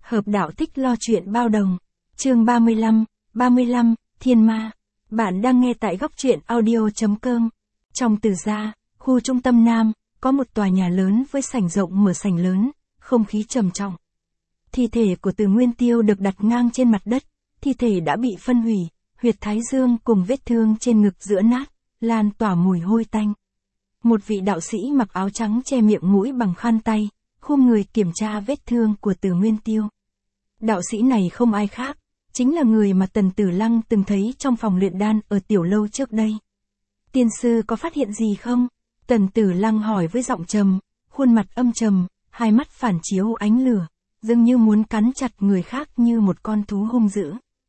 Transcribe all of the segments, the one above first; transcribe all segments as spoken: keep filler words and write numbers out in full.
Hợp đạo thích lo chuyện bao đồng. Chương ba mươi lăm, ba mươi lăm, Thiên Ma. Bạn đang nghe tại góc truyện audio chấm com. Trong Từ Gia, khu trung tâm Nam, có một tòa nhà lớn với sảnh rộng mở sảnh lớn, không khí trầm trọng. Thi thể của Từ Nguyên Tiêu được đặt ngang trên mặt đất, thi thể đã bị phân hủy, huyệt thái dương cùng vết thương trên ngực giữa nát, lan tỏa mùi hôi tanh. Một vị đạo sĩ mặc áo trắng che miệng mũi bằng khăn tay, khum người kiểm tra vết thương của Từ Nguyên Tiêu. Đạo sĩ này không ai khác, chính là người mà Tần Tử Lăng từng thấy trong phòng luyện đan ở tiểu lâu trước đây. Tiên sư có phát hiện gì không? Tần Tử Lăng hỏi với giọng trầm, khuôn mặt âm trầm, hai mắt phản chiếu ánh lửa, dường như muốn cắn chặt người khác như một con thú hung dữ.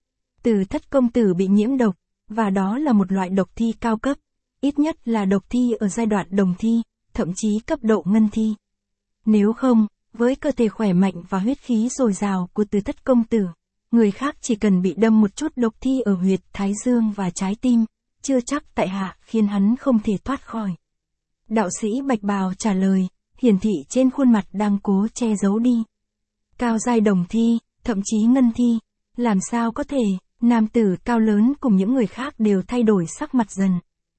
Từ Thất công tử bị nhiễm độc, và đó là một loại độc thi cao cấp, ít nhất là độc thi ở giai đoạn đồng thi, thậm chí cấp độ ngân thi. Nếu không, với cơ thể khỏe mạnh và huyết khí dồi dào của Từ Thất công tử, người khác chỉ cần bị đâm một chút độc thi ở huyệt thái dương và trái tim, chưa chắc tại hạ khiến hắn không thể thoát khỏi. Đạo sĩ Bạch Bào trả lời, hiển thị trên khuôn mặt đang cố che giấu đi. Cao giai đồng thi, thậm chí ngân thi, làm sao có thể? Nam tử cao lớn cùng những người khác đều thay đổi sắc mặt dần.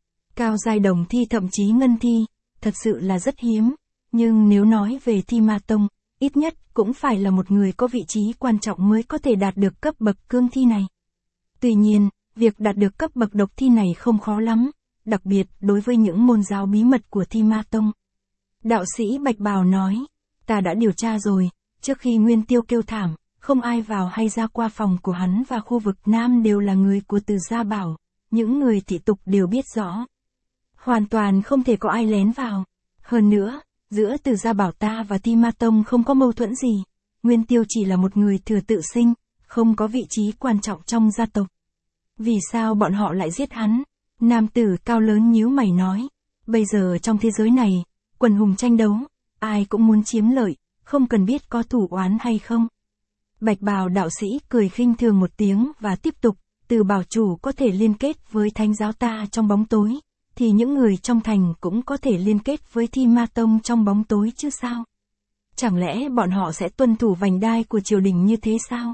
Cao giai đồng thi thậm chí ngân thi, thật sự là rất hiếm, nhưng nếu nói về Thi Ma Tông, ít nhất cũng phải là một người có vị trí quan trọng mới có thể đạt được cấp bậc cương thi này. Tuy nhiên, việc đạt được cấp bậc độc thi này không khó lắm, đặc biệt đối với những môn giáo bí mật của Thi Ma Tông. Đạo sĩ Bạch Bào nói, ta đã điều tra rồi, trước khi Nguyên Tiêu kêu thảm, không ai vào hay ra qua phòng của hắn và khu vực Nam đều là người của Từ Gia Bảo, những người thị tục đều biết rõ. Hoàn toàn không thể có ai lén vào. Hơn nữa, giữa Từ Gia Bảo ta và Thi Ma Tông không có mâu thuẫn gì, Nguyên Tiêu chỉ là một người thừa tự sinh, không có vị trí quan trọng trong gia tộc. Vì sao bọn họ lại giết hắn? Nam tử cao lớn nhíu mày nói, bây giờ trong thế giới này, quần hùng tranh đấu, ai cũng muốn chiếm lợi, không cần biết có thủ oán hay không. Bạch Bào đạo sĩ cười khinh thường một tiếng và tiếp tục, Từ Bảo chủ có thể liên kết với thánh giáo ta trong bóng tối, thì những người trong thành cũng có thể liên kết với Thi Ma Tông trong bóng tối chứ sao? Chẳng lẽ bọn họ sẽ tuân thủ vành đai của triều đình như thế sao?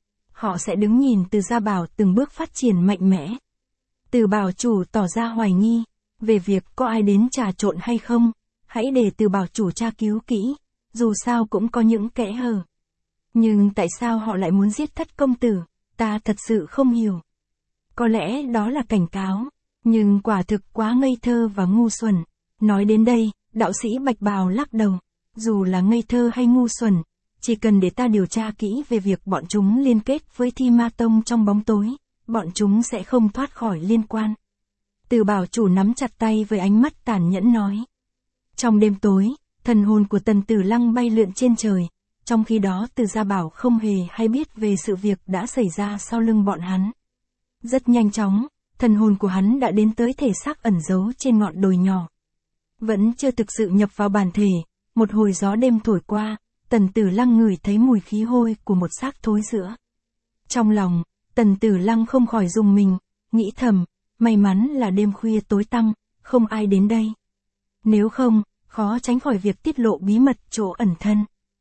Họ sẽ đứng nhìn Từ Gia Bảo từng bước phát triển mạnh mẽ. Từ Bảo chủ tỏ ra hoài nghi, về việc có ai đến trà trộn hay không, hãy để Từ Bảo chủ tra cứu kỹ, dù sao cũng có những kẽ hở. Nhưng tại sao họ lại muốn giết Thất công tử, ta thật sự không hiểu. Có lẽ đó là cảnh cáo, nhưng quả thực quá ngây thơ và ngu xuẩn. Nói đến đây, đạo sĩ Bạch Bào lắc đầu, dù là ngây thơ hay ngu xuẩn, chỉ cần để ta điều tra kỹ về việc bọn chúng liên kết với Thi Ma Tông trong bóng tối, bọn chúng sẽ không thoát khỏi liên quan. Từ Bảo chủ nắm chặt tay với ánh mắt tàn nhẫn nói. Trong đêm tối, thần hồn của Tần Tử Lăng bay lượn trên trời, trong khi đó Từ Gia Bảo không hề hay biết về sự việc đã xảy ra sau lưng bọn hắn. Rất nhanh chóng, thần hồn của hắn đã đến tới thể xác ẩn giấu trên ngọn đồi nhỏ. Vẫn chưa thực sự nhập vào bản thể, một hồi gió đêm thổi qua, Tần Tử Lăng ngửi thấy mùi khí hôi của một xác thối rữa. Trong lòng, Tần Tử Lăng không khỏi rùng mình, nghĩ thầm, may mắn là đêm khuya tối tăm, không ai đến đây. Nếu không, khó tránh khỏi việc tiết lộ bí mật chỗ ẩn thân.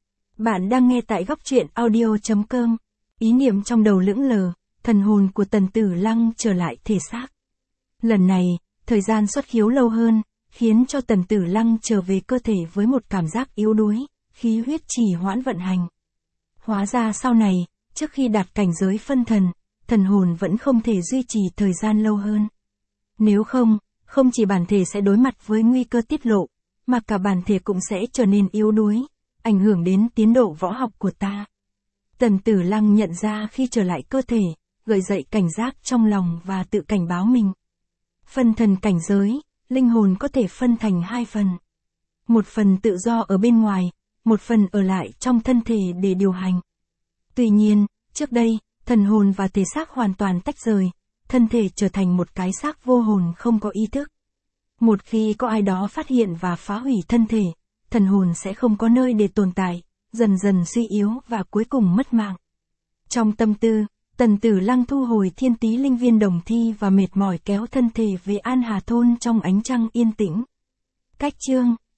Bạn đang nghe tại góc truyện audio chấm com. Ý niệm trong đầu lững lờ, thần hồn của Tần Tử Lăng trở lại thể xác. Lần này, thời gian xuất khiếu lâu hơn, khiến cho Tần Tử Lăng trở về cơ thể với một cảm giác yếu đuối, khí huyết trì hoãn vận hành. Hóa ra sau này, trước khi đạt cảnh giới phân thần, thần hồn vẫn không thể duy trì thời gian lâu hơn. Nếu không, không chỉ bản thể sẽ đối mặt với nguy cơ tiết lộ, mà cả bản thể cũng sẽ trở nên yếu đuối, ảnh hưởng đến tiến độ võ học của ta. Tần Tử Lăng nhận ra khi trở lại cơ thể, gợi dậy cảnh giác trong lòng và tự cảnh báo mình. Phân thần cảnh giới, linh hồn có thể phân thành hai phần. Một phần tự do ở bên ngoài, một phần ở lại trong thân thể để điều hành. Tuy nhiên, trước đây, thần hồn và thể xác hoàn toàn tách rời, thân thể trở thành một cái xác vô hồn không có ý thức. Một khi có ai đó phát hiện và phá hủy thân thể, thần hồn sẽ không có nơi để tồn tại, dần dần suy yếu và cuối cùng mất mạng. Trong tâm tư, Tần Tử Lăng thu hồi thiên tý linh viên đồng thi và mệt mỏi kéo thân thể về An Hà Thôn trong ánh trăng yên tĩnh. Cách chương